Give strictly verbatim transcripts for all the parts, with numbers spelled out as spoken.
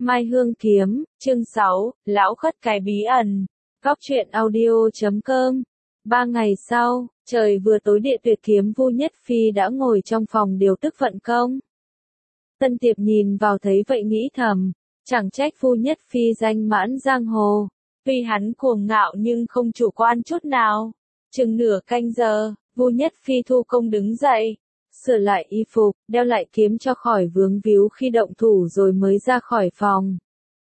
Mai Hương Kiếm, chương sáu, Lão Khất cái bí ẩn. Góc truyện audio chấm com. Ba ngày sau, trời vừa tối địa tuyệt kiếm Vu Nhất Phi đã ngồi trong phòng điều tức vận công. Tân Tiệp nhìn vào thấy vậy nghĩ thầm, chẳng trách Vu Nhất Phi danh mãn giang hồ. Tuy hắn cuồng ngạo nhưng không chủ quan chút nào. Chừng nửa canh giờ, Vu Nhất Phi thu công đứng dậy, sửa lại y phục, đeo lại kiếm cho khỏi vướng víu khi động thủ rồi mới ra khỏi phòng.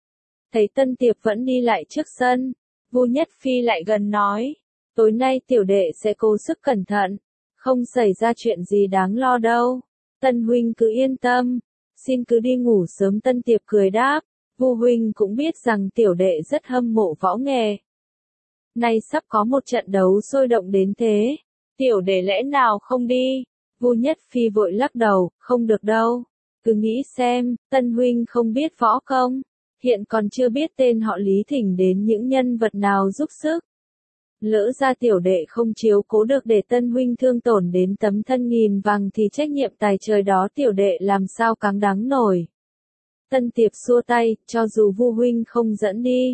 Thấy Tân Tiệp vẫn đi lại trước sân, Vu Nhất Phi lại gần nói, tối nay tiểu đệ sẽ cố sức cẩn thận, không xảy ra chuyện gì đáng lo đâu. Tân huynh cứ yên tâm, xin cứ đi ngủ sớm. Tân Tiệp cười đáp, Vu huynh cũng biết rằng tiểu đệ rất hâm mộ võ nghệ. Nay sắp có một trận đấu sôi động đến thế, tiểu đệ lẽ nào không đi? Vu Nhất Phi vội lắc đầu, không được đâu. Cứ nghĩ xem, Tân huynh không biết võ công, hiện còn chưa biết tên họ Lý thỉnh đến những nhân vật nào giúp sức. Lỡ ra tiểu đệ không chiếu cố được để Tân huynh thương tổn đến tấm thân nghìn vàng thì trách nhiệm tài trời đó tiểu đệ làm sao cáng đáng nổi. Tân Tiệp xua tay, cho dù Vu huynh không dẫn đi,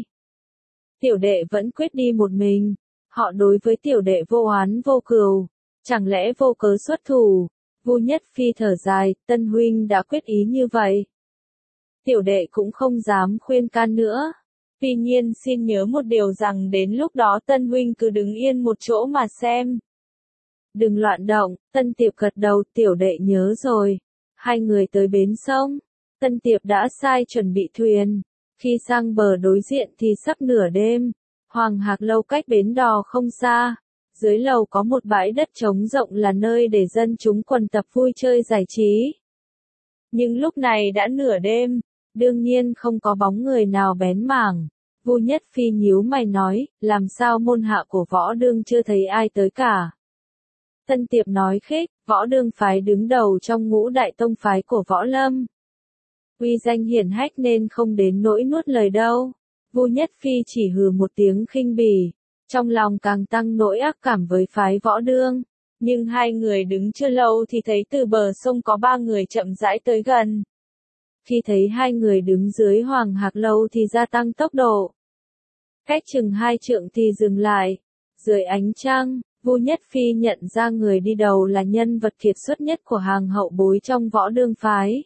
tiểu đệ vẫn quyết đi một mình. Họ đối với tiểu đệ vô oán vô cừu, chẳng lẽ vô cớ xuất thủ? Vu Nhất Phi thở dài, Tân huynh đã quyết ý như vậy, tiểu đệ cũng không dám khuyên can nữa. Tuy nhiên xin nhớ một điều rằng đến lúc đó Tân huynh cứ đứng yên một chỗ mà xem. Đừng loạn động. Tân Tiệp gật đầu, tiểu đệ nhớ rồi. Hai người tới bến sông. Tân Tiệp đã sai chuẩn bị thuyền. Khi sang bờ đối diện thì sắp nửa đêm. Hoàng Hạc Lâu cách bến đò không xa. Dưới lầu có một bãi đất trống rộng là nơi để dân chúng quần tập vui chơi giải trí. Nhưng lúc này đã nửa đêm, đương nhiên không có bóng người nào bén mảng. Vu Nhất Phi nhíu mày nói, làm sao môn hạ của võ đương chưa thấy ai tới cả. Tân Tiệp nói khích, võ đương phái đứng đầu trong ngũ đại tông phái của võ lâm. Uy danh hiển hách nên không đến nỗi nuốt lời đâu. Vu Nhất Phi chỉ hừ một tiếng khinh bỉ, trong lòng càng tăng nỗi ác cảm với phái võ đương. Nhưng hai người đứng chưa lâu thì thấy từ bờ sông có ba người chậm rãi tới gần. Khi thấy hai người đứng dưới Hoàng Hạc Lâu thì gia tăng tốc độ. Cách chừng hai trượng thì dừng lại. Dưới ánh trăng, Vu Nhất Phi nhận ra người đi đầu là nhân vật kiệt xuất nhất của hàng hậu bối trong võ đương phái.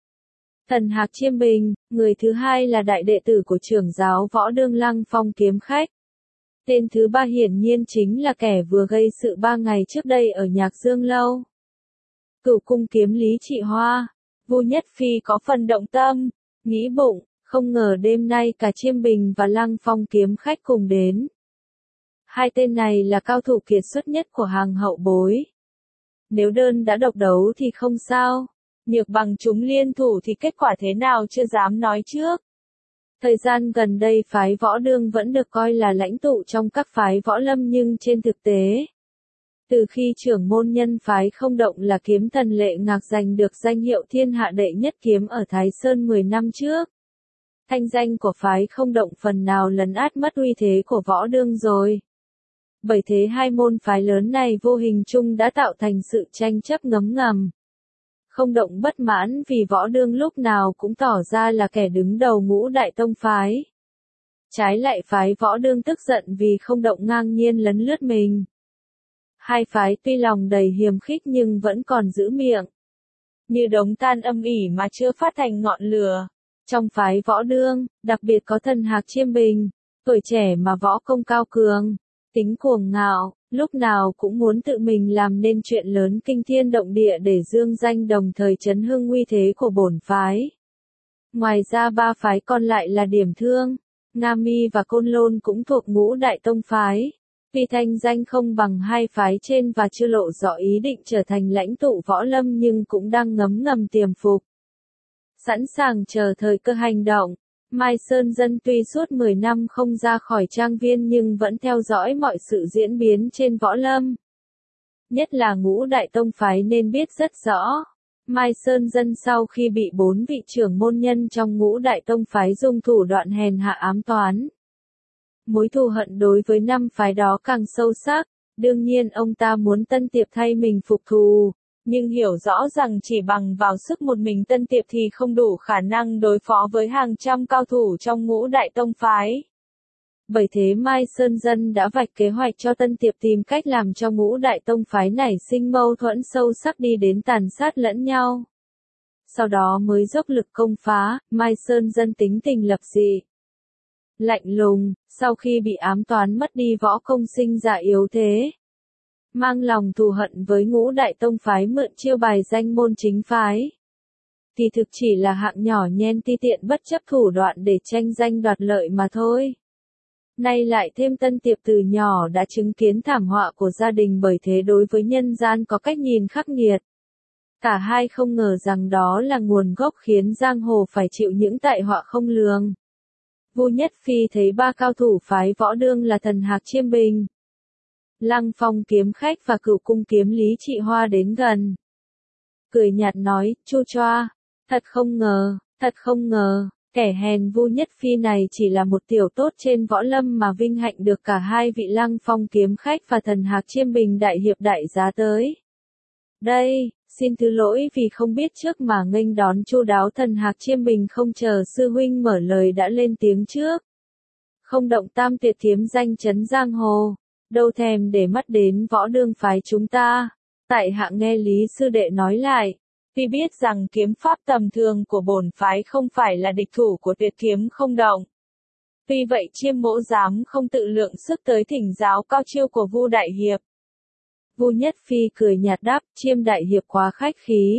Thần Hạc Chiêm Bình, người thứ hai là đại đệ tử của trưởng giáo võ đương Lăng Phong Kiếm Khách. Tên thứ ba hiển nhiên chính là kẻ vừa gây sự ba ngày trước đây ở Nhạc Dương Lâu. Cửu cung kiếm Lý Trị Hoa. Vu Nhất Phi có phần động tâm, nghĩ bụng, không ngờ đêm nay cả Chiêm Bình và Lăng Phong Kiếm Khách cùng đến. Hai tên này là cao thủ kiệt xuất nhất của hàng hậu bối. Nếu đơn đã độc đấu thì không sao, nhược bằng chúng liên thủ thì kết quả thế nào chưa dám nói trước. Thời gian gần đây phái võ đương vẫn được coi là lãnh tụ trong các phái võ lâm nhưng trên thực tế, từ khi trưởng môn nhân phái Không Động là kiếm thần Lệ Ngạc giành được danh hiệu thiên hạ đệ nhất kiếm ở Thái Sơn mười năm trước, thanh danh của phái Không Động phần nào lấn át mất uy thế của võ đương rồi. Bởi thế hai môn phái lớn này vô hình chung đã tạo thành sự tranh chấp ngấm ngầm. Không Động bất mãn vì võ đương lúc nào cũng tỏ ra là kẻ đứng đầu ngũ đại tông phái. Trái lại phái võ đương tức giận vì Không Động ngang nhiên lấn lướt mình. Hai phái tuy lòng đầy hiềm khích nhưng vẫn còn giữ miệng. Như đống than âm ỉ mà chưa phát thành ngọn lửa. Trong phái võ đương, đặc biệt có Thần Hạc Chiêm Bình, tuổi trẻ mà võ công cao cường, tính cuồng ngạo, lúc nào cũng muốn tự mình làm nên chuyện lớn kinh thiên động địa để dương danh đồng thời chấn hưng uy thế của bổn phái. Ngoài ra ba phái còn lại là Điểm Thương, Nga Mi và Côn Lôn cũng thuộc ngũ đại tông phái. Vì thanh danh không bằng hai phái trên và chưa lộ rõ ý định trở thành lãnh tụ võ lâm nhưng cũng đang ngấm ngầm tiềm phục, sẵn sàng chờ thời cơ hành động. Mai Sơn Dân tuy suốt mười năm không ra khỏi trang viên nhưng vẫn theo dõi mọi sự diễn biến trên võ lâm. Nhất là ngũ đại tông phái nên biết rất rõ. Mai Sơn Dân sau khi bị bốn vị trưởng môn nhân trong ngũ đại tông phái dùng thủ đoạn hèn hạ ám toán, mối thù hận đối với năm phái đó càng sâu sắc. Đương nhiên ông ta muốn Tân Tiệp thay mình phục thù, nhưng hiểu rõ rằng chỉ bằng vào sức một mình Tân Tiệp thì không đủ khả năng đối phó với hàng trăm cao thủ trong ngũ đại tông phái. Bởi thế Mai Sơn Dân đã vạch kế hoạch cho Tân Tiệp tìm cách làm cho ngũ đại tông phái nảy sinh mâu thuẫn sâu sắc đi đến tàn sát lẫn nhau. Sau đó mới dốc lực công phá. Mai Sơn Dân tính tình lập dị, lạnh lùng, sau khi bị ám toán mất đi võ công sinh ra yếu thế. Mang lòng thù hận với ngũ đại tông phái mượn chiêu bài danh môn chính phái. Thì thực chỉ là hạng nhỏ nhen ti tiện bất chấp thủ đoạn để tranh danh đoạt lợi mà thôi. Nay lại thêm Tân Tiệp từ nhỏ đã chứng kiến thảm họa của gia đình, bởi thế đối với nhân gian có cách nhìn khắc nghiệt. Cả hai không ngờ rằng đó là nguồn gốc khiến giang hồ phải chịu những tai họa không lường. Vu Nhất Phi thấy ba cao thủ phái Võ Đương là Thần Hạc Chiêm Bình, Lăng Phong kiếm khách và Cửu Cung kiếm Lý Trị Hoa đến gần. Cười nhạt nói, chu choa, thật không ngờ, thật không ngờ, kẻ hèn Vu Nhất Phi này chỉ là một tiểu tốt trên võ lâm mà vinh hạnh được cả hai vị Lăng Phong kiếm khách và Thần Hạc Chiêm Bình đại hiệp đại giá tới. Đây, xin thứ lỗi vì không biết trước mà nghênh đón chu đáo. Thần Hạc Chiêm Bình không chờ sư huynh mở lời đã lên tiếng trước. Không động tam tuyệt kiếm danh chấn giang hồ, đâu thèm để mắt đến Võ Đương phái chúng ta. Tại hạ nghe Lý sư đệ nói lại, vì biết rằng kiếm pháp tầm thường của bổn phái không phải là địch thủ của tuyệt kiếm không động. Vì vậy Chiêm mỗ dám không tự lượng sức tới thỉnh giáo cao chiêu của Vu đại hiệp. Vu Nhất Phi cười nhạt đáp, Chiêm đại hiệp quá khách khí.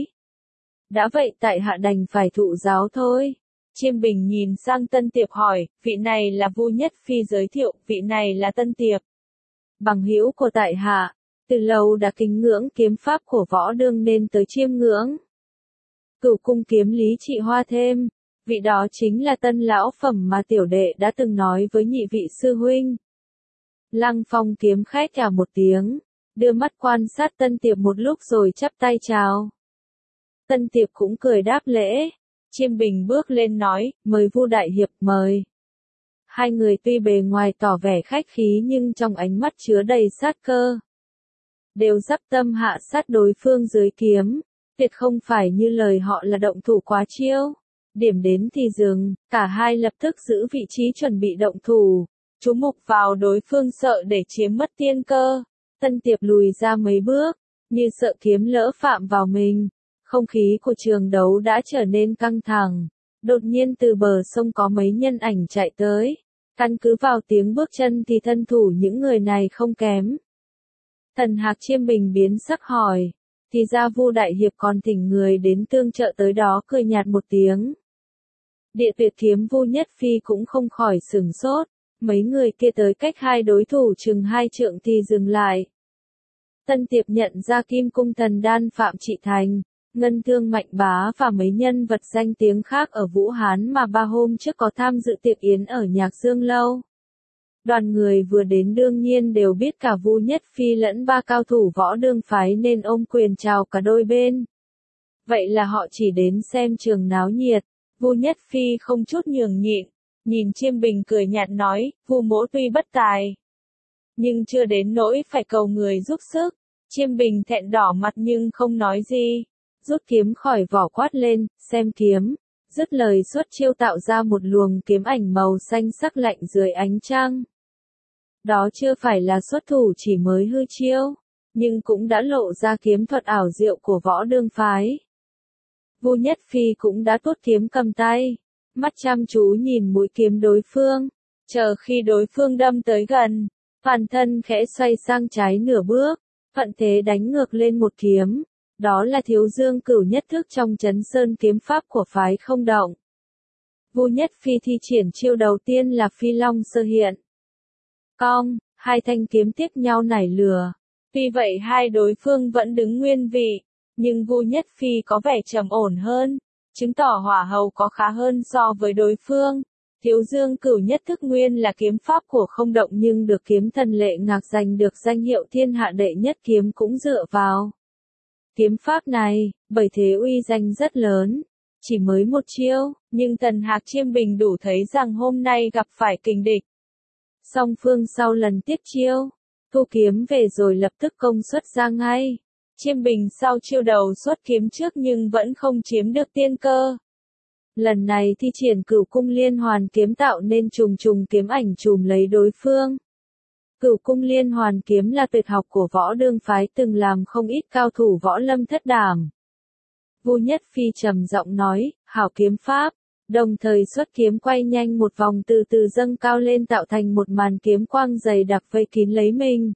Đã vậy tại hạ đành phải thụ giáo thôi. Chiêm Bình nhìn sang Tân Tiệp hỏi, vị này là Vu Nhất Phi giới thiệu, vị này là Tân Tiệp. Bằng hữu của tại hạ, từ lâu đã kính ngưỡng kiếm pháp của Võ Đương nên tới chiêm ngưỡng. Cửu Cung kiếm Lý Trị Hoa thêm, vị đó chính là tân lão phẩm mà tiểu đệ đã từng nói với nhị vị sư huynh. Lăng Phong kiếm khách chào một tiếng, đưa mắt quan sát Tân Tiệp một lúc rồi chắp tay chào. Tân Tiệp cũng cười đáp lễ. Chiêm Bình bước lên nói, mời Vu đại hiệp, mời. Hai người tuy bề ngoài tỏ vẻ khách khí nhưng trong ánh mắt chứa đầy sát cơ. Đều dắp tâm hạ sát đối phương dưới kiếm, tuyệt không phải như lời họ là động thủ quá chiêu. Điểm đến thì dừng, cả hai lập tức giữ vị trí chuẩn bị động thủ. Chú mục vào đối phương sợ để chiếm mất tiên cơ. Tân Tiệp lùi ra mấy bước, như sợ kiếm lỡ phạm vào mình. Không khí của trường đấu đã trở nên căng thẳng. Đột nhiên từ bờ sông có mấy nhân ảnh chạy tới. Căn cứ vào tiếng bước chân thì thân thủ những người này không kém. Thần Hạc Chiêm Bình biến sắc hỏi. Thì ra Vu đại hiệp còn thỉnh người đến tương trợ tới đó, cười nhạt một tiếng. Địa tuyệt kiếm Vu Nhất Phi cũng không khỏi sửng sốt. Mấy người kia tới cách hai đối thủ chừng hai trượng thì dừng lại. Tân Tiệp nhận ra Kim Cung Thần Đan Phạm Trị Thành, Ngân Thương Mạnh Bá và mấy nhân vật danh tiếng khác ở Vũ Hán mà ba hôm trước có tham dự tiệc yến ở Nhạc Dương Lâu. Đoàn người vừa đến đương nhiên đều biết cả Vu Nhất Phi lẫn ba cao thủ Võ Đương phái nên ôm quyền chào cả đôi bên. Vậy là họ chỉ đến xem trường náo nhiệt. Vu Nhất Phi không chút nhường nhịn, nhìn Chiêm Bình cười nhạt nói, Vu mỗ tuy bất tài, nhưng chưa đến nỗi phải cầu người giúp sức. Chiêm Bình thẹn đỏ mặt nhưng không nói gì. Rút kiếm khỏi vỏ quát lên, xem kiếm. Dứt lời xuất chiêu tạo ra một luồng kiếm ảnh màu xanh sắc lạnh dưới ánh trăng. Đó chưa phải là xuất thủ chỉ mới hư chiêu, nhưng cũng đã lộ ra kiếm thuật ảo diệu của Võ Đương phái. Vu Nhất Phi cũng đã tuốt kiếm cầm tay, mắt chăm chú nhìn mũi kiếm đối phương, chờ khi đối phương đâm tới gần, toàn thân khẽ xoay sang trái nửa bước, thuận thế đánh ngược lên một kiếm. Đó là Thiếu Dương Cửu nhất thức trong Chấn Sơn kiếm pháp của phái không động. Vu Nhất Phi thi triển chiêu đầu tiên là Phi Long sơ hiện. Cong, hai thanh kiếm tiếp nhau nảy lửa. Tuy vậy hai đối phương vẫn đứng nguyên vị, nhưng Vu Nhất Phi có vẻ trầm ổn hơn, chứng tỏ hỏa hầu có khá hơn so với đối phương. Thiếu Dương Cửu nhất thức nguyên là kiếm pháp của không động nhưng được kiếm thần Lệ Ngạc giành được danh hiệu thiên hạ đệ nhất kiếm cũng dựa vào kiếm pháp này, bởi thế uy danh rất lớn. Chỉ mới một chiêu, nhưng Thần Hạc Chiêm Bình đủ thấy rằng hôm nay gặp phải kình địch. Song phương sau lần tiếp chiêu, thu kiếm về rồi lập tức công xuất ra ngay. Chiêm Bình sau chiêu đầu xuất kiếm trước nhưng vẫn không chiếm được tiên cơ. Lần này thi triển Cửu Cung Liên Hoàn kiếm tạo nên trùng trùng kiếm ảnh trùm lấy đối phương. Cửu Cung Liên Hoàn kiếm là tuyệt học của Võ Đương phái từng làm không ít cao thủ võ lâm thất đảm. Vu Nhất Phi trầm giọng nói, hảo kiếm pháp, đồng thời xuất kiếm quay nhanh một vòng từ từ dâng cao lên tạo thành một màn kiếm quang dày đặc vây kín lấy mình.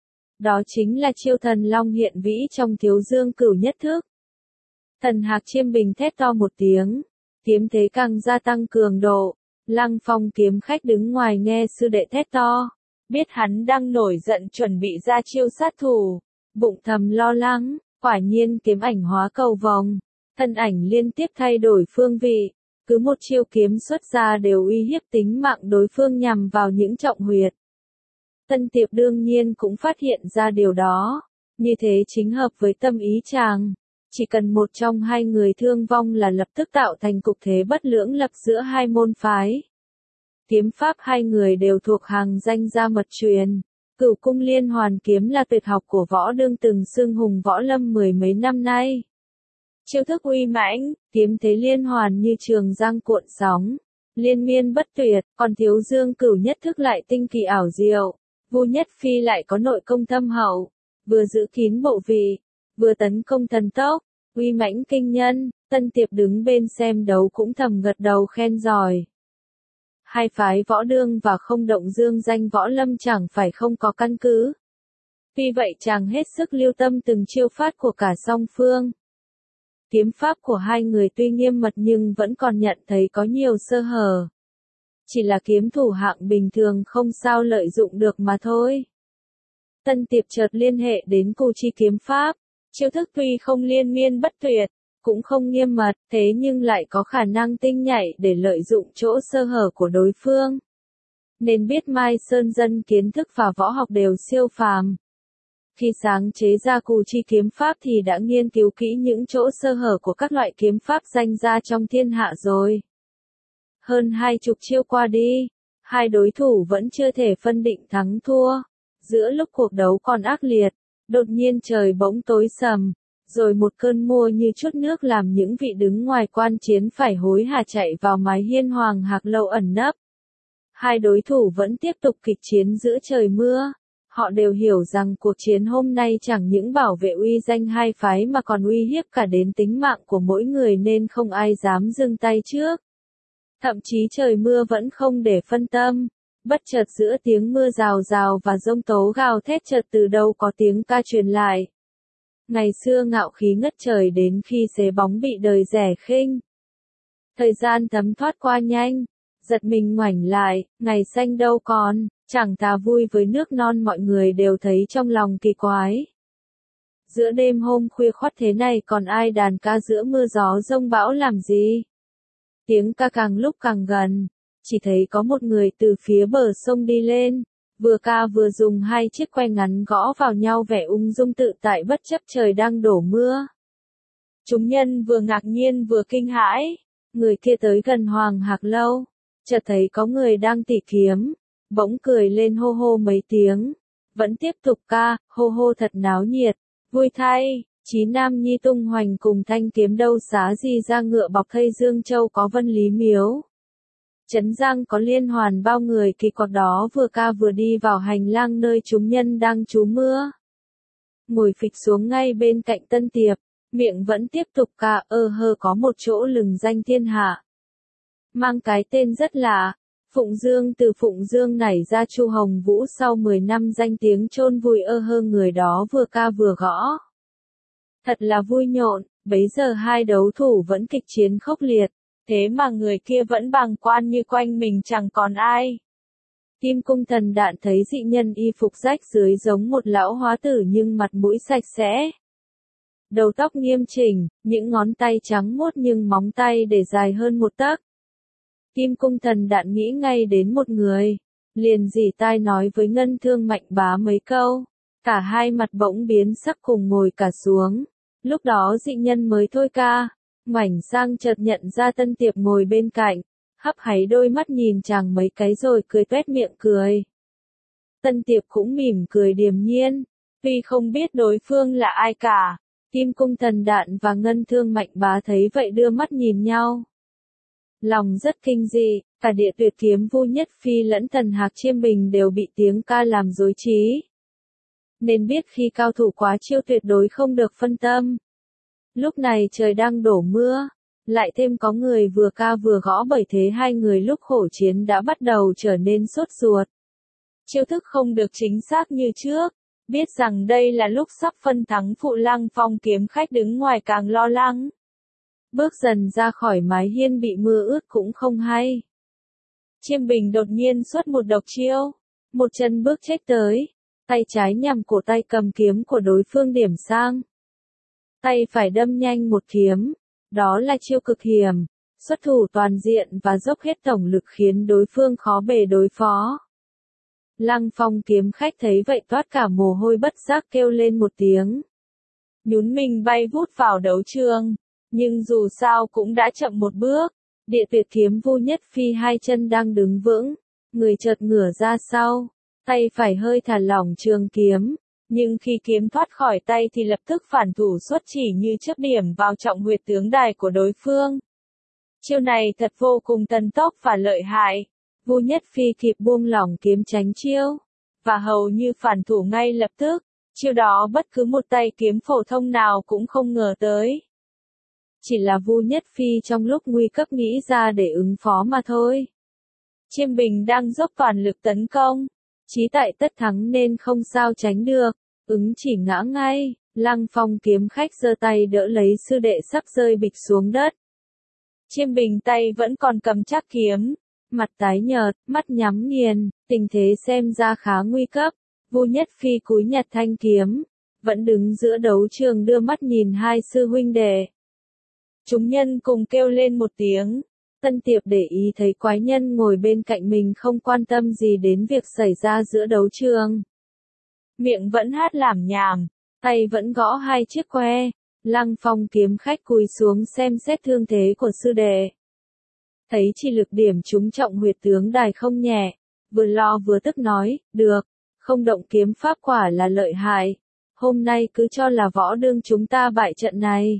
Đó chính là chiêu thần long hiện vĩ trong Thiếu Dương Cửu Nhất Thức. Thần Hạc Chiêm Bình thét to một tiếng, kiếm thế càng gia tăng cường độ. Lăng Phong kiếm khách đứng ngoài nghe sư đệ thét to, biết hắn đang nổi giận chuẩn bị ra chiêu sát thủ, bụng thầm lo lắng, quả nhiên kiếm ảnh hóa cầu vòng, thân ảnh liên tiếp thay đổi phương vị, cứ một chiêu kiếm xuất ra đều uy hiếp tính mạng đối phương nhằm vào những trọng huyệt. Tân Tiệp đương nhiên cũng phát hiện ra điều đó, như thế chính hợp với tâm ý chàng. Chỉ cần một trong hai người thương vong là lập tức tạo thành cục thế bất lưỡng lập giữa hai môn phái. Kiếm pháp hai người đều thuộc hàng danh gia mật truyền. Cửu Cung Liên Hoàn kiếm là tuyệt học của Võ Đương từng xưng hùng võ lâm mười mấy năm nay. Chiêu thức uy mãnh, kiếm thế liên hoàn như trường giang cuộn sóng, liên miên bất tuyệt, còn Thiếu Dương Cửu Nhất Thức lại tinh kỳ ảo diệu. Vu Nhất Phi lại có nội công thâm hậu, vừa giữ kín bộ vị, vừa tấn công thần tốc, uy mãnh kinh nhân. Tân Tiệp đứng bên xem đấu cũng thầm gật đầu khen giỏi. Hai phái Võ Đương và Không Động dương danh võ lâm chẳng phải không có căn cứ. Vì vậy chàng hết sức lưu tâm từng chiêu phát của cả song phương. Kiếm pháp của hai người tuy nghiêm mật nhưng vẫn còn nhận thấy có nhiều sơ hở. Chỉ là kiếm thủ hạng bình thường không sao lợi dụng được mà thôi. Tân Tiệp chợt liên hệ đến Cù Chi kiếm pháp, chiêu thức tuy không liên miên bất tuyệt, cũng không nghiêm mật, thế nhưng lại có khả năng tinh nhạy để lợi dụng chỗ sơ hở của đối phương. Nên biết Mai Sơn dân kiến thức và võ học đều siêu phàm. Khi sáng chế ra Cù Chi kiếm pháp thì đã nghiên cứu kỹ những chỗ sơ hở của các loại kiếm pháp danh ra trong thiên hạ rồi. Hơn hai chục chiêu qua đi, hai đối thủ vẫn chưa thể phân định thắng thua. Giữa lúc cuộc đấu còn ác liệt, đột nhiên trời bỗng tối sầm, rồi một cơn mưa như chút nước làm những vị đứng ngoài quan chiến phải hối hả chạy vào mái hiên Hoàng Hạc Lâu ẩn nấp. Hai đối thủ vẫn tiếp tục kịch chiến giữa trời mưa. Họ đều hiểu rằng cuộc chiến hôm nay chẳng những bảo vệ uy danh hai phái mà còn uy hiếp cả đến tính mạng của mỗi người nên không ai dám dừng tay trước. Thậm chí trời mưa vẫn không để phân tâm. Bất chợt giữa tiếng mưa rào rào và giông tố gào thét chợt từ đâu có tiếng ca truyền lại. Ngày xưa ngạo khí ngất trời đến khi xế bóng bị đời rẻ khinh. Thời gian thấm thoát qua nhanh, giật mình ngoảnh lại, ngày xanh đâu còn, chẳng thà vui với nước non mọi người đều thấy trong lòng kỳ quái. Giữa đêm hôm khuya khoắt thế này còn ai đàn ca giữa mưa gió giông bão làm gì? Tiếng ca càng lúc càng gần, chỉ thấy có một người từ phía bờ sông đi lên, vừa ca vừa dùng hai chiếc que ngắn gõ vào nhau vẻ ung dung tự tại bất chấp trời đang đổ mưa. Chúng nhân vừa ngạc nhiên vừa kinh hãi, người kia tới gần Hoàng Hạc Lâu, chợt thấy có người đang tỉ kiếm, bỗng cười lên hô hô mấy tiếng, vẫn tiếp tục ca, hô hô thật náo nhiệt, vui thay. Chí Nam Nhi tung hoành cùng thanh kiếm đâu xá gì ra ngựa bọc thây Dương Châu có Vân Lý Miếu. Trấn Giang có liên hoàn bao người kỳ quặc đó vừa ca vừa đi vào hành lang nơi chúng nhân đang trú mưa. Ngồi phịch xuống ngay bên cạnh Tân Tiệp, miệng vẫn tiếp tục ca ơ hơ có một chỗ lừng danh thiên hạ. Mang cái tên rất lạ, Phụng Dương từ Phụng Dương nảy ra Chu Hồng Vũ sau mười năm danh tiếng chôn vùi ơ hơ người đó vừa ca vừa gõ. Thật là vui nhộn, bấy giờ hai đấu thủ vẫn kịch chiến khốc liệt, thế mà người kia vẫn bàng quan như quanh mình chẳng còn ai. Kim Cung Thần Đạn thấy dị nhân y phục rách dưới giống một lão hóa tử nhưng mặt mũi sạch sẽ. Đầu tóc nghiêm chỉnh, những ngón tay trắng muốt nhưng móng tay để dài hơn một tấc. Kim Cung Thần Đạn nghĩ ngay đến một người, liền rỉ tai nói với Ngân Thương Mạnh Bá mấy câu, cả hai mặt bỗng biến sắc cùng ngồi cả xuống. Lúc đó dị nhân mới thôi ca, ngoảnh sang chợt nhận ra Tân Tiệp ngồi bên cạnh, hấp háy đôi mắt nhìn chàng mấy cái rồi cười tuét miệng cười. Tân Tiệp cũng mỉm cười điềm nhiên, Tuy không biết đối phương là ai cả, Kim Cung Thần Đạn và Ngân Thương Mạnh Bá thấy vậy đưa mắt nhìn nhau. Lòng rất kinh dị, cả Địa Tuyệt Kiếm Vu Nhất Phi lẫn Thần Hạc Chiêm Bình đều bị tiếng ca làm rối trí. Nên biết khi cao thủ quá chiêu tuyệt đối không được phân tâm. Lúc này trời đang đổ mưa, lại thêm có người vừa ca vừa gõ, bởi thế hai người lúc khổ chiến đã bắt đầu trở nên sốt ruột. Chiêu thức không được chính xác như trước, biết rằng đây là lúc sắp phân thắng phụ, Lăng Phong kiếm khách đứng ngoài càng lo lắng. Bước dần ra khỏi mái hiên bị mưa ướt cũng không hay. Chiêm Bình đột nhiên xuất một độc chiêu, một chân bước chết tới, tay trái nhằm cổ tay cầm kiếm của đối phương điểm sang. Tay phải đâm nhanh một kiếm, đó là chiêu cực hiểm, xuất thủ toàn diện và dốc hết tổng lực khiến đối phương khó bề đối phó. Lăng Phong kiếm khách thấy vậy toát cả mồ hôi, bất giác kêu lên một tiếng. Nhún mình bay vút vào đấu trường, nhưng dù sao cũng đã chậm một bước. Địa Tuyệt Kiếm Vu Nhất Phi hai chân đang đứng vững, người chợt ngửa ra sau, tay phải hơi thả lỏng trường kiếm, nhưng khi kiếm thoát khỏi tay thì lập tức phản thủ xuất chỉ như chớp điểm vào trọng huyệt tướng đài của đối phương. Chiêu này thật vô cùng thần tốc và lợi hại. Vu Nhất Phi kịp buông lỏng kiếm tránh chiêu, và hầu như phản thủ ngay lập tức. Chiêu đó bất cứ một tay kiếm phổ thông nào cũng không ngờ tới. Chỉ là Vu Nhất Phi trong lúc nguy cấp nghĩ ra để ứng phó mà thôi. Chiêm Bình đang dốc toàn lực tấn công, chí tại tất thắng nên không sao tránh được, ứng chỉ ngã ngay. Lăng Phong kiếm khách giơ tay đỡ lấy sư đệ sắp rơi bịch xuống đất. Chiêm Bình tay vẫn còn cầm chắc kiếm, mặt tái nhợt, mắt nhắm nghiền, tình thế xem ra khá nguy cấp. Vu Nhất Phi cúi nhặt thanh kiếm, vẫn đứng giữa đấu trường đưa mắt nhìn hai sư huynh đệ. Chúng nhân cùng kêu lên một tiếng. Tân Tiệp để ý thấy quái nhân ngồi bên cạnh mình không quan tâm gì đến việc xảy ra giữa đấu trường. Miệng vẫn hát lảm nhảm, tay vẫn gõ hai chiếc que. Lăng Phong kiếm khách cúi xuống xem xét thương thế của sư đệ. Thấy chỉ lực điểm trúng trọng huyệt tướng đài không nhẹ, vừa lo vừa tức nói, được, không động kiếm pháp quả là lợi hại. Hôm nay cứ cho là võ đương chúng ta bại trận này.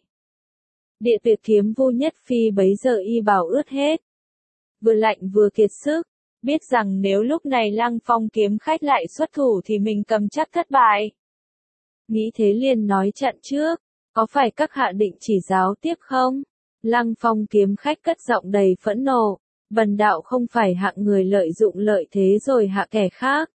Địa Tuyệt Kiếm Vu Nhất Phi bấy giờ y bào ướt hết. Vừa lạnh vừa kiệt sức, biết rằng nếu lúc này Lăng Phong kiếm khách lại xuất thủ thì mình cầm chắc thất bại. Nghĩ thế liền nói chặn trước, có phải các hạ định chỉ giáo tiếp không? Lăng Phong kiếm khách cất giọng đầy phẫn nộ, bần đạo không phải hạng người lợi dụng lợi thế rồi hạ kẻ khác.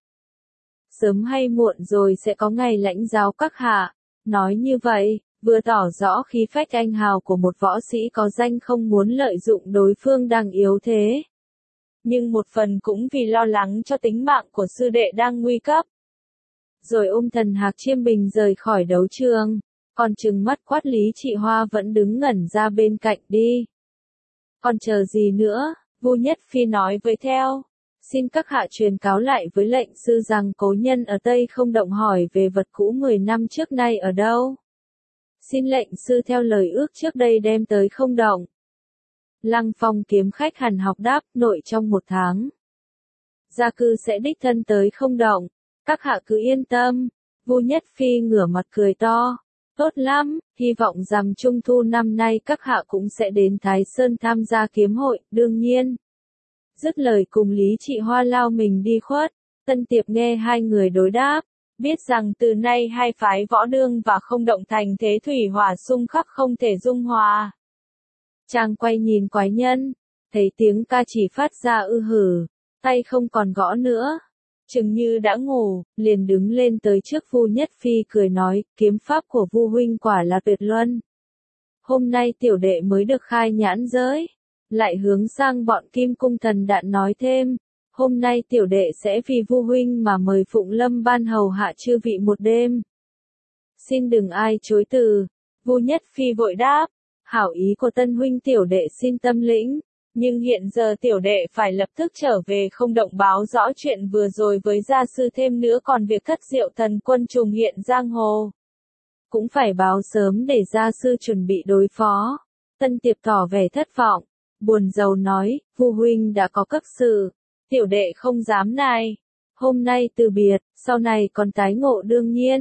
Sớm hay muộn rồi sẽ có ngày lãnh giáo các hạ. Nói như vậy, vừa tỏ rõ khí phách anh hào của một võ sĩ có danh không muốn lợi dụng đối phương đang yếu thế. Nhưng một phần cũng vì lo lắng cho tính mạng của sư đệ đang nguy cấp. Rồi ôm Thần Hạc Chiêm Bình rời khỏi đấu trường, còn trừng mắt quát Lý Trị Hoa vẫn đứng ngẩn ra bên cạnh đi. Còn chờ gì nữa, Vu Nhất Phi nói với theo. Xin các hạ truyền cáo lại với lệnh sư rằng cố nhân ở Tây Không Động hỏi về vật cũ mười năm trước nay ở đâu. Xin lệnh sư theo lời ước trước đây đem tới Không Động. Lăng Phong kiếm khách hằn học đáp, nội trong một tháng. Gia cư sẽ đích thân tới Không Động, các hạ cứ yên tâm. Vu Nhất Phi ngửa mặt cười to. Tốt lắm, hy vọng rằng trung thu năm nay các hạ cũng sẽ đến Thái Sơn tham gia kiếm hội, đương nhiên. Dứt lời cùng Lý Trị Hoa lao mình đi khuất. Tân Tiệp nghe hai người đối đáp, biết rằng từ nay hai phái Võ Đương và Không Động thành thế thủy hỏa xung khắc không thể dung hòa. Chàng quay nhìn quái nhân, thấy tiếng ca chỉ phát ra ư hử, tay không còn gõ nữa. Chừng như đã ngủ, liền đứng lên tới trước Vu Nhất Phi cười nói, kiếm pháp của Vu huynh quả là tuyệt luân. Hôm nay tiểu đệ mới được khai nhãn giới. Lại hướng sang bọn Kim Cung Thần Đạn nói thêm, hôm nay tiểu đệ sẽ vì Vu huynh mà mời Phụng Lâm ban hầu hạ chư vị một đêm. Xin đừng ai chối từ. Vu Nhất Phi vội đáp, hảo ý của tân huynh tiểu đệ xin tâm lĩnh, nhưng hiện giờ tiểu đệ phải lập tức trở về Không Động báo rõ chuyện vừa rồi với gia sư, thêm nữa còn việc thất diệu thần quân trùng hiện giang hồ. Cũng phải báo sớm để gia sư chuẩn bị đối phó. Tân Tiệp tỏ vẻ thất vọng, buồn rầu nói, Vu huynh đã có cấp sự, tiểu đệ không dám này. Hôm nay từ biệt, sau này còn tái ngộ đương nhiên.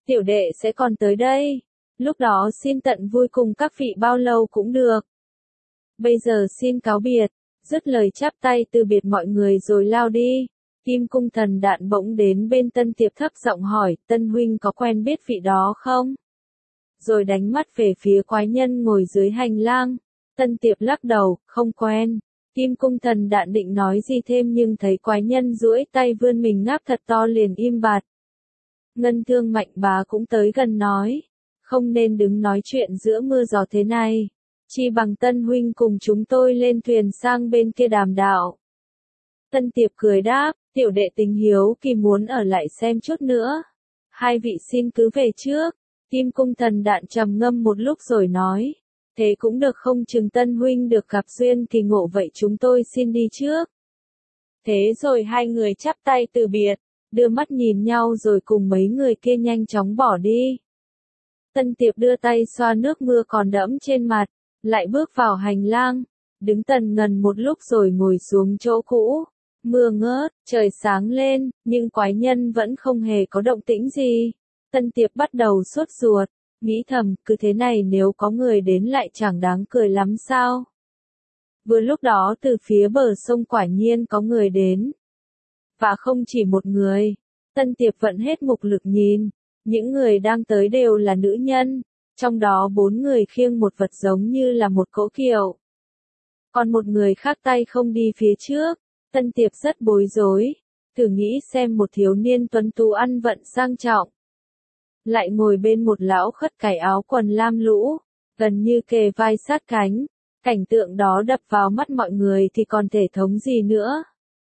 tiểu đệ sẽ còn tới đây. Lúc đó xin tận vui cùng các vị bao lâu cũng được. Bây giờ xin cáo biệt. Dứt lời chắp tay từ biệt mọi người rồi lao đi. Kim Cung Thần Đạn bỗng đến bên Tân Tiệp thấp giọng hỏi, Tân huynh có quen biết vị đó không? Rồi đánh mắt về phía quái nhân ngồi dưới hành lang. Tân Tiệp lắc đầu, không quen. Kim Cung Thần Đạn định nói gì thêm nhưng thấy quái nhân duỗi tay vươn mình ngáp thật to liền im bặt. Ngân Thương Mạnh Bá cũng tới gần nói, không nên đứng nói chuyện giữa mưa gió thế này. Chi bằng Tân huynh cùng chúng tôi lên thuyền sang bên kia đàm đạo. Tân Tiệp cười đáp, tiểu đệ tình hiếu kỳ muốn ở lại xem chút nữa. Hai vị xin cứ về trước. Kim Cung Thần Đạn trầm ngâm một lúc rồi nói, thế cũng được, không chừng Tân huynh được gặp duyên kỳ ngộ, vậy chúng tôi xin đi trước. Thế rồi hai người chắp tay từ biệt, đưa mắt nhìn nhau rồi cùng mấy người kia nhanh chóng bỏ đi. Tân Tiệp đưa tay xoa nước mưa còn đẫm trên mặt, lại bước vào hành lang, đứng tần ngần một lúc rồi ngồi xuống chỗ cũ. Mưa ngớt, trời sáng lên, nhưng quái nhân vẫn không hề có động tĩnh gì. Tân Tiệp bắt đầu sốt ruột, nghĩ thầm, cứ thế này nếu có người đến lại chẳng đáng cười lắm sao. Vừa lúc đó từ phía bờ sông quả nhiên có người đến. Và không chỉ một người. Tân Tiệp vận hết mục lực nhìn, những người đang tới đều là nữ nhân, trong đó bốn người khiêng một vật giống như là một cỗ kiệu. Còn một người khác tay không đi phía trước. Tân Tiệp rất bối rối, thử nghĩ xem một thiếu niên tuấn tú ăn vận sang trọng. Lại ngồi bên một lão khất cái áo quần lam lũ, gần như kề vai sát cánh, cảnh tượng đó đập vào mắt mọi người thì còn thể thống gì nữa.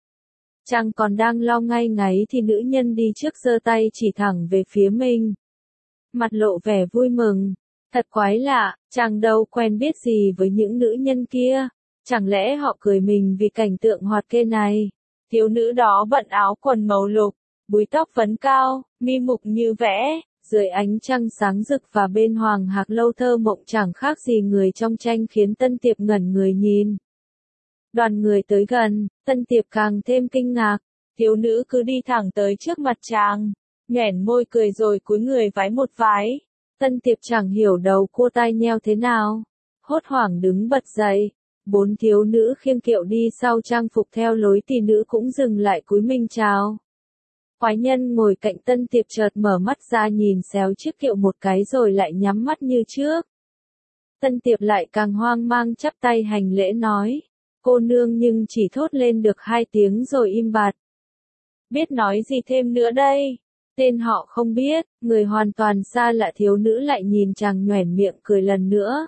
Chàng còn đang lo ngay ngáy thì nữ nhân đi trước giơ tay chỉ thẳng về phía mình. Mặt lộ vẻ vui mừng, thật quái lạ, chàng đâu quen biết gì với những nữ nhân kia. Chẳng lẽ họ cười mình vì cảnh tượng hoạt kê này? Thiếu nữ đó bận áo quần màu lục, búi tóc vấn cao, mi mục như vẽ, dưới ánh trăng sáng rực và bên hoàng hạc lâu thơ mộng chẳng khác gì người trong tranh khiến Tân Tiệp ngẩn người nhìn. Đoàn người tới gần, Tân Tiệp càng thêm kinh ngạc, thiếu nữ cứ đi thẳng tới trước mặt chàng, nhoẻn môi cười rồi cúi người vái một vái. Tân Tiệp chẳng hiểu đầu cua tai nheo thế nào, hốt hoảng đứng bật dậy. Bốn thiếu nữ khiêng kiệu đi sau trang phục theo lối tỷ nữ cũng dừng lại cúi mình chào. Quái nhân ngồi cạnh Tân Tiệp chợt mở mắt ra nhìn xéo chiếc kiệu một cái rồi lại nhắm mắt như trước. Tân Tiệp lại càng hoang mang chắp tay hành lễ nói, cô nương, nhưng chỉ thốt lên được hai tiếng rồi im bặt. Biết nói gì thêm nữa đây? Tên họ không biết, người hoàn toàn xa lạ. Thiếu nữ lại nhìn chàng nhoẻn miệng cười lần nữa.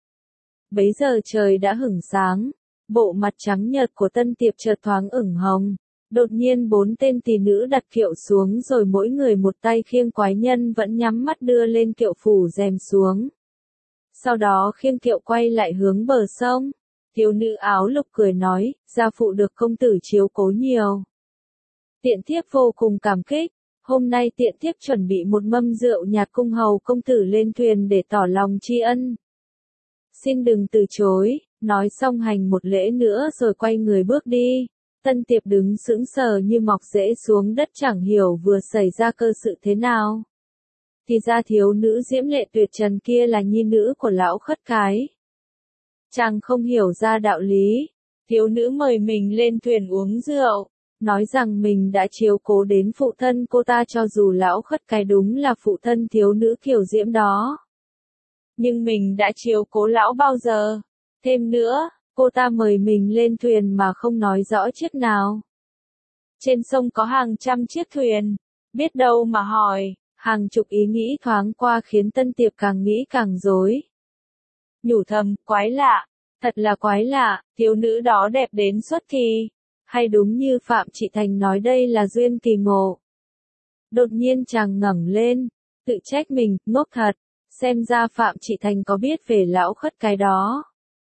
Bấy giờ trời đã hửng sáng, bộ mặt trắng nhợt của Tân Tiệp chợt thoáng ửng hồng. Đột nhiên bốn tên tỷ nữ đặt kiệu xuống rồi mỗi người một tay khiêng quái nhân vẫn nhắm mắt đưa lên kiệu phủ rèm xuống. Sau đó khiêng kiệu quay lại hướng bờ sông. Thiếu nữ áo lục cười nói, gia phụ được công tử chiếu cố nhiều. Tiện thiếp vô cùng cảm kích, hôm nay tiện thiếp chuẩn bị một mâm rượu nhạt cung hầu công tử lên thuyền để tỏ lòng tri ân. Xin đừng từ chối, nói xong hành một lễ nữa rồi quay người bước đi. Tân Tiệp đứng sững sờ như mọc rễ xuống đất, chẳng hiểu vừa xảy ra cơ sự thế nào. Thì ra thiếu nữ diễm lệ tuyệt trần kia là nhi nữ của lão khất cái. Chàng không hiểu ra đạo lý. Thiếu nữ mời mình lên thuyền uống rượu, nói rằng mình đã chiếu cố đến phụ thân cô ta, cho dù lão khất cái đúng là phụ thân thiếu nữ kiều diễm đó. Nhưng mình đã chiếu cố lão bao giờ? Thêm nữa, cô ta mời mình lên thuyền mà không nói rõ chiếc nào. Trên sông có hàng trăm chiếc thuyền, biết đâu mà hỏi. Hàng chục ý nghĩ thoáng qua khiến Tân Tiệp càng nghĩ càng rối. Nhủ thầm, quái lạ, thật là quái lạ, thiếu nữ đó đẹp đến xuất kỳ. Hay đúng như Phạm Trị Thành nói đây là duyên kỳ ngộ. Đột nhiên chàng ngẩng lên, tự trách mình, ngốc thật. Xem ra Phạm Trị Thành có biết về lão khất cái đó.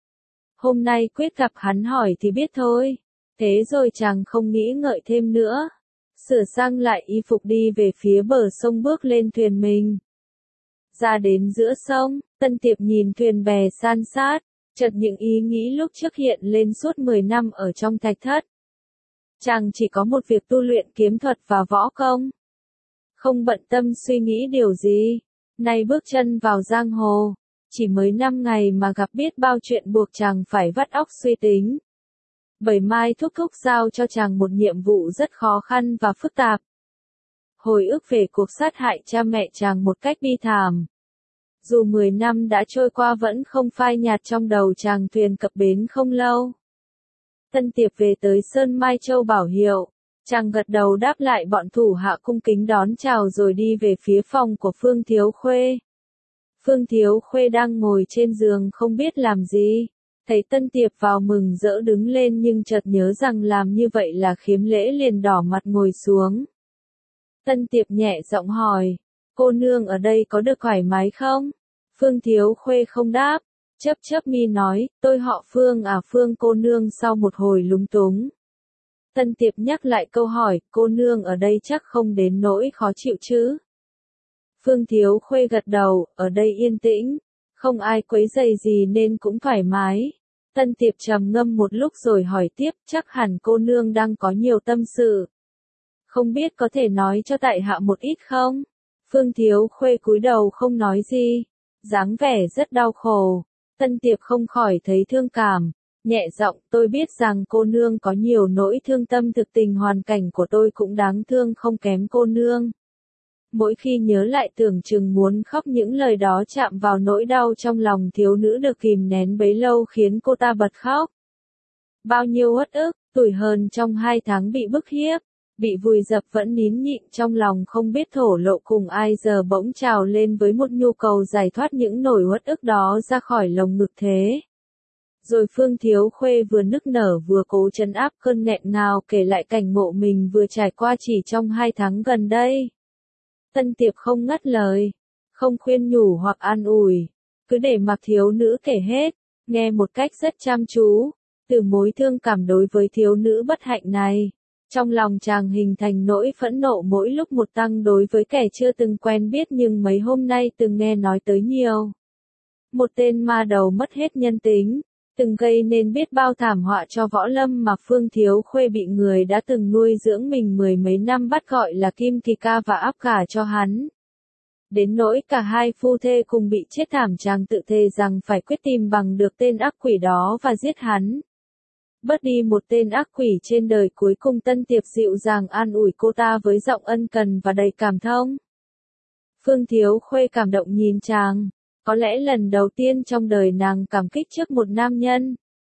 Hôm nay quyết gặp hắn hỏi thì biết thôi. Thế rồi chàng không nghĩ ngợi thêm nữa. Sửa sang lại y phục đi về phía bờ sông bước lên thuyền mình. Ra đến giữa sông, Tân Tiệp nhìn thuyền bè san sát, chợt những ý nghĩ lúc trước hiện lên suốt mười năm ở trong thạch thất. Chàng chỉ có một việc tu luyện kiếm thuật và võ công. không bận tâm suy nghĩ điều gì. Nay bước chân vào giang hồ, chỉ mới năm ngày mà gặp biết bao chuyện buộc chàng phải vắt óc suy tính. Bởi Mai thúc thúc giao cho chàng một nhiệm vụ rất khó khăn và phức tạp. Hồi ức về cuộc sát hại cha mẹ chàng một cách bi thảm. Dù mười năm đã trôi qua vẫn không phai nhạt trong đầu chàng. Thuyền cập bến không lâu, Tân Tiệp về tới Sơn Mai Châu bảo hiệu. Chàng gật đầu đáp lại, bọn thủ hạ cung kính đón chào rồi đi về phía phòng của Phương Thiếu Khuê. Phương Thiếu Khuê đang ngồi trên giường không biết làm gì. Thấy Tân Tiệp vào mừng rỡ đứng lên nhưng chợt nhớ rằng làm như vậy là khiếm lễ, liền đỏ mặt ngồi xuống. Tân Tiệp nhẹ giọng hỏi, cô nương ở đây có được thoải mái không? Phương Thiếu Khuê không đáp, chớp chớp mi nói, tôi họ Phương à. Phương cô nương sau một hồi lúng túng. Tân Tiệp nhắc lại câu hỏi, cô nương ở đây chắc không đến nỗi khó chịu chứ? Phương Thiếu Khuê gật đầu, ở đây yên tĩnh, không ai quấy rầy gì nên cũng thoải mái. Tân Tiệp trầm ngâm một lúc rồi hỏi tiếp, chắc hẳn cô nương đang có nhiều tâm sự. Không biết có thể nói cho tại hạ một ít không? Phương Thiếu Khuê cúi đầu không nói gì, dáng vẻ rất đau khổ. Tân Tiệp không khỏi thấy thương cảm, nhẹ giọng, tôi biết rằng cô nương có nhiều nỗi thương tâm, thực tình hoàn cảnh của tôi cũng đáng thương không kém cô nương. Mỗi khi nhớ lại tưởng chừng muốn khóc, những lời đó chạm vào nỗi đau trong lòng thiếu nữ được kìm nén bấy lâu khiến cô ta bật khóc. Bao nhiêu uất ức, tủi hờn trong hai tháng bị bức hiếp, bị vùi dập vẫn nín nhịn trong lòng không biết thổ lộ cùng ai, giờ bỗng trào lên với một nhu cầu giải thoát những nỗi uất ức đó ra khỏi lồng ngực thế. Rồi Phương Thiếu Khuê vừa nức nở vừa cố trấn áp cơn nghẹn ngào, kể lại cảnh ngộ mình vừa trải qua chỉ trong hai tháng gần đây. Tân Tiệp không ngắt lời, không khuyên nhủ hoặc an ủi, cứ để mặc thiếu nữ kể hết, nghe một cách rất chăm chú, từ mối thương cảm đối với thiếu nữ bất hạnh này. Trong lòng chàng hình thành nỗi phẫn nộ mỗi lúc một tăng đối với kẻ chưa từng quen biết nhưng mấy hôm nay từng nghe nói tới nhiều. Một tên ma đầu mất hết nhân tính, từng gây nên biết bao thảm họa cho võ lâm mà Phương Thiếu Khuê bị người đã từng nuôi dưỡng mình mười mấy năm bắt gọi là Kim Kỳ Ca và áp cả cho hắn. Đến nỗi cả hai phu thê cùng bị chết thảm, chàng tự thề rằng phải quyết tìm bằng được tên ác quỷ đó và giết hắn. Bớt đi một tên ác quỷ trên đời. Cuối cùng Tân Tiệp dịu dàng an ủi cô ta với giọng ân cần và đầy cảm thông. Phương Thiếu Khuê cảm động nhìn chàng. Có lẽ lần đầu tiên trong đời nàng cảm kích trước một nam nhân.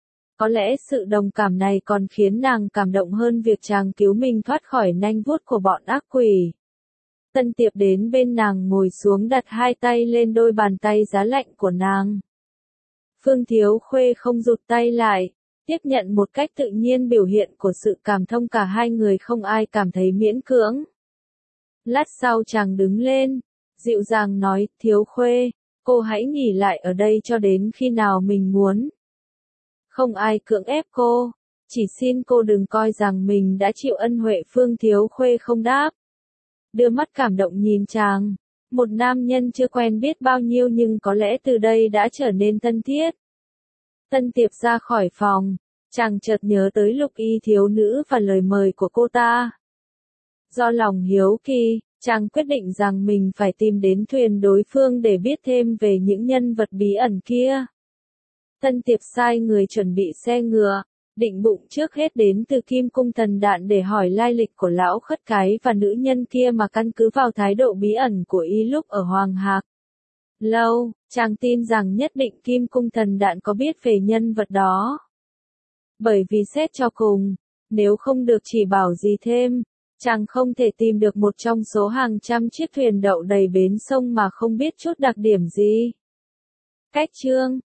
Có lẽ sự đồng cảm này còn khiến nàng cảm động hơn việc chàng cứu mình thoát khỏi nanh vuốt của bọn ác quỷ. Tân Tiệp đến bên nàng ngồi xuống, đặt hai tay lên đôi bàn tay giá lạnh của nàng. Phương Thiếu Khuê không rụt tay lại, tiếp nhận một cách tự nhiên biểu hiện của sự cảm thông cả hai người, không ai cảm thấy miễn cưỡng. Lát sau chàng đứng lên, dịu dàng nói, Thiếu Khuê, cô hãy nghỉ lại ở đây cho đến khi nào mình muốn. Không ai cưỡng ép cô, chỉ xin cô đừng coi rằng mình đã chịu ân huệ. Phương Thiếu Khuê không đáp, đưa mắt cảm động nhìn chàng, một nam nhân chưa quen biết bao nhiêu nhưng có lẽ từ đây đã trở nên thân thiết. Tân Tiệp ra khỏi phòng, chàng chợt nhớ tới Lục Y thiếu nữ và lời mời của cô ta. Do lòng hiếu kỳ, chàng quyết định rằng mình phải tìm đến thuyền đối phương để biết thêm về những nhân vật bí ẩn kia. Tân Tiệp sai người chuẩn bị xe ngựa, định bụng trước hết đến từ Kim Cung Thần Đạn để hỏi lai lịch của lão khất cái và nữ nhân kia, mà căn cứ vào thái độ bí ẩn của y lúc ở Hoàng Hạc Lâu, chàng tin rằng nhất định Kim Cung Thần Đạn có biết về nhân vật đó. Bởi vì xét cho cùng, nếu không được chỉ bảo gì thêm, chàng không thể tìm được một trong số hàng trăm chiếc thuyền đậu đầy bến sông mà không biết chút đặc điểm gì. Cách chương